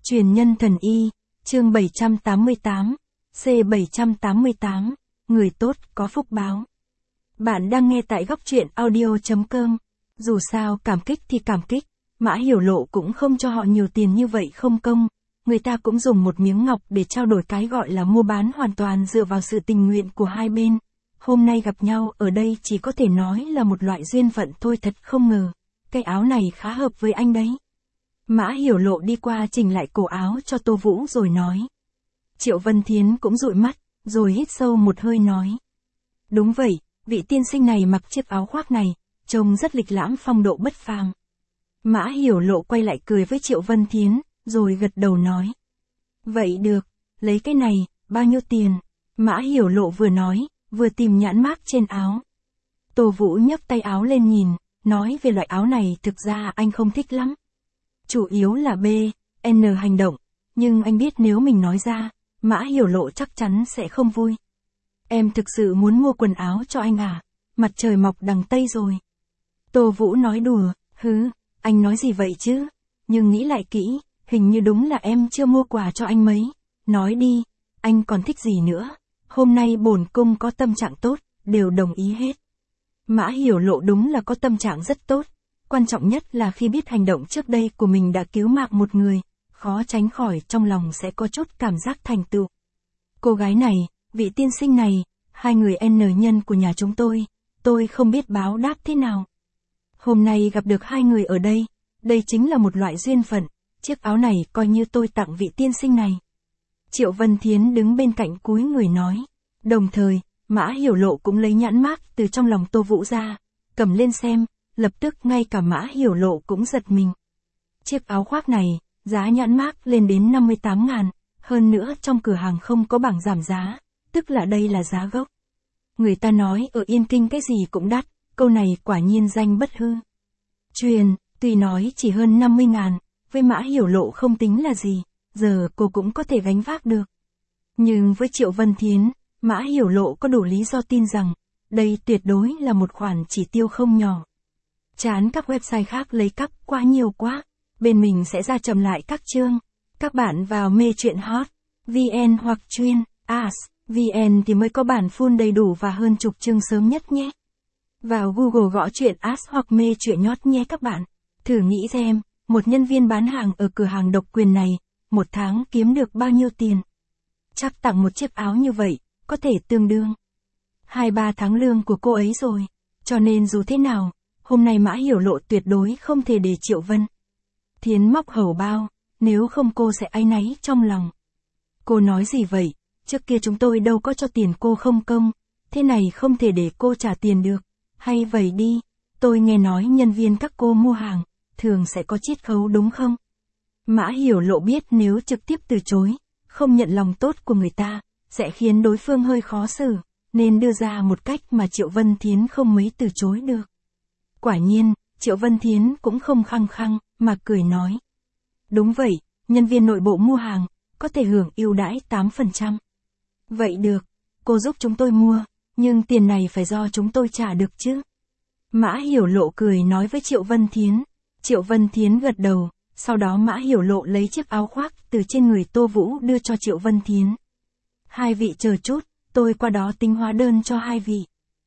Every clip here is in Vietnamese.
Truyền nhân thần y, chương 788, C788, người tốt có phúc báo. Bạn đang nghe tại góc truyện audio.com. Dù sao cảm kích thì cảm kích, Mã Hiểu Lộ cũng không cho họ nhiều tiền như vậy không công. Người ta cũng dùng một miếng ngọc để trao đổi cái gọi là mua bán hoàn toàn dựa vào sự tình nguyện của hai bên. Hôm nay gặp nhau ở đây chỉ có thể nói là một loại duyên phận thôi, thật không ngờ. Cái áo này khá hợp với anh đấy. Mã Hiểu Lộ đi qua chỉnh lại cổ áo cho Tô Vũ rồi nói. Triệu Vân Thiến cũng dụi mắt, rồi hít sâu một hơi nói. Đúng vậy, vị tiên sinh này mặc chiếc áo khoác này, trông rất lịch lãm phong độ bất phàm. Mã Hiểu Lộ quay lại cười với Triệu Vân Thiến, rồi gật đầu nói. Vậy được, lấy cái này, bao nhiêu tiền? Mã Hiểu Lộ vừa nói, vừa tìm nhãn mác trên áo. Tô Vũ nhấc tay áo lên nhìn, nói về loại áo này thực ra anh không thích lắm. Chủ yếu là B, N hành động, nhưng anh biết nếu mình nói ra, Mã Hiểu Lộ chắc chắn sẽ không vui. Em thực sự muốn mua quần áo cho anh à? Mặt trời mọc đằng Tây rồi. Tô Vũ nói đùa, anh nói gì vậy chứ? Nhưng nghĩ lại kỹ, hình như đúng là em chưa mua quà cho anh mấy. Nói đi, anh còn thích gì nữa? Hôm nay bổn cung có tâm trạng tốt, đều đồng ý hết. Mã Hiểu Lộ đúng là có tâm trạng rất tốt. Quan trọng nhất là khi biết hành động trước đây của mình đã cứu mạng một người, khó tránh khỏi trong lòng sẽ có chút cảm giác thành tựu. Cô gái này, vị tiên sinh này, hai người N nhân của nhà chúng tôi không biết báo đáp thế nào. Hôm nay gặp được hai người ở đây chính là một loại duyên phận, chiếc áo này coi như tôi tặng vị tiên sinh này. Triệu Vân Thiến đứng bên cạnh cúi người nói, đồng thời, Mã Hiểu Lộ cũng lấy nhãn mác từ trong lòng Tô Vũ ra, cầm lên xem. Lập tức ngay cả Mã Hiểu Lộ cũng giật mình. Chiếc áo khoác này, giá nhãn mác lên đến 58.000, hơn nữa trong cửa hàng không có bảng giảm giá, tức là đây là giá gốc. Người ta nói ở Yên Kinh cái gì cũng đắt, câu này quả nhiên danh bất hư truyền, tuy nói chỉ hơn 50.000, với Mã Hiểu Lộ không tính là gì, giờ cô cũng có thể gánh vác được. Nhưng với Triệu Vân Thiến, Mã Hiểu Lộ có đủ lý do tin rằng, đây tuyệt đối là một khoản chỉ tiêu không nhỏ. Chán các website khác lấy cắp quá nhiều quá, bên mình sẽ ra chậm lại các chương. Các bạn vào mê truyện hot, VN hoặc chuyên, VN thì mới có bản full đầy đủ và hơn chục chương sớm nhất nhé. Vào Google gõ truyện hoặc mê truyện nhót nhé các bạn. Thử nghĩ xem, một nhân viên bán hàng ở cửa hàng độc quyền này, một tháng kiếm được bao nhiêu tiền. Chắc tặng một chiếc áo như vậy, có thể tương đương 2-3 tháng lương của cô ấy rồi. Cho nên dù thế nào, hôm nay Mã Hiểu Lộ tuyệt đối không thể để Triệu Vân Thiến móc hầu bao, nếu không cô sẽ áy náy trong lòng. Cô nói gì vậy, trước kia chúng tôi đâu có cho tiền cô không công, thế này không thể để cô trả tiền được, hay vậy đi, tôi nghe nói nhân viên các cô mua hàng, thường sẽ có chiết khấu đúng không? Mã Hiểu Lộ biết nếu trực tiếp từ chối, không nhận lòng tốt của người ta, sẽ khiến đối phương hơi khó xử, nên đưa ra một cách mà Triệu Vân Thiến không mấy từ chối được. Quả nhiên, Triệu Vân Thiến cũng không khăng khăng, mà cười nói. Đúng vậy, nhân viên nội bộ mua hàng, có thể hưởng ưu đãi 8%. Vậy được, cô giúp chúng tôi mua, nhưng tiền này phải do chúng tôi trả được chứ. Mã Hiểu Lộ cười nói với Triệu Vân Thiến. Triệu Vân Thiến gật đầu, sau đó Mã Hiểu Lộ lấy chiếc áo khoác từ trên người Tô Vũ đưa cho Triệu Vân Thiến. Hai vị chờ chút, tôi qua đó tính hóa đơn cho hai vị.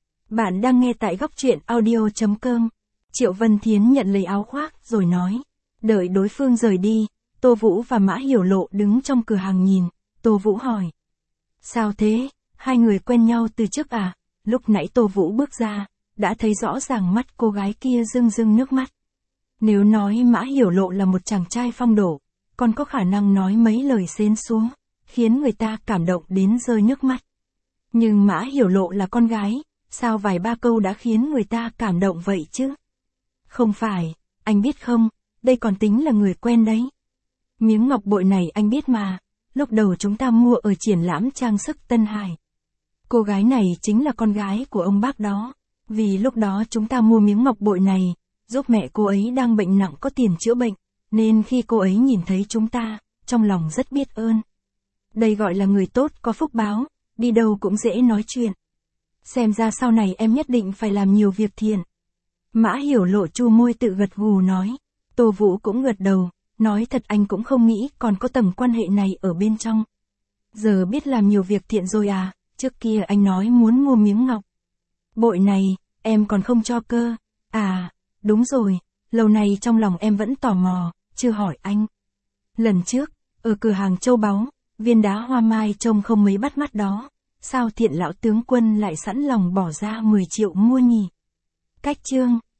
Bạn đang nghe tại góc truyện audio.com. Triệu Vân Thiến nhận lấy áo khoác rồi nói. Đợi đối phương rời đi, Tô Vũ và Mã Hiểu Lộ đứng trong cửa hàng nhìn. Tô Vũ hỏi. Sao thế, hai người quen nhau từ trước à? Lúc nãy Tô Vũ bước ra, đã thấy rõ ràng mắt cô gái kia rưng rưng nước mắt. Nếu nói Mã Hiểu Lộ là một chàng trai phong độ, còn có khả năng nói mấy lời xến xuống, khiến người ta cảm động đến rơi nước mắt. Nhưng Mã Hiểu Lộ là con gái, sao vài ba câu đã khiến người ta cảm động vậy chứ? Không phải, anh biết không, đây còn tính là người quen đấy. Miếng ngọc bội này anh biết mà, lúc đầu chúng ta mua ở triển lãm trang sức Tân Hải. Cô gái này chính là con gái của ông bác đó, vì lúc đó chúng ta mua miếng ngọc bội này, giúp mẹ cô ấy đang bệnh nặng có tiền chữa bệnh, nên khi cô ấy nhìn thấy chúng ta, trong lòng rất biết ơn. Đây gọi là người tốt có phúc báo, đi đâu cũng dễ nói chuyện. Xem ra sau này em nhất định phải làm nhiều việc thiện. Mã Hiểu Lộ chu môi tự gật gù nói. Tô Vũ cũng gật đầu, Nói thật anh cũng không nghĩ còn có tầng quan hệ này ở bên trong. Giờ biết làm nhiều việc thiện rồi à, trước kia anh nói muốn mua miếng ngọc bội này, em còn không cho cơ. À, đúng rồi, lâu nay trong lòng em vẫn tò mò, chưa hỏi anh. Lần trước, ở cửa hàng châu báu, viên đá hoa mai trông không mấy bắt mắt đó, sao Thiện lão tướng quân lại sẵn lòng bỏ ra 10 triệu mua nhỉ? Cách chương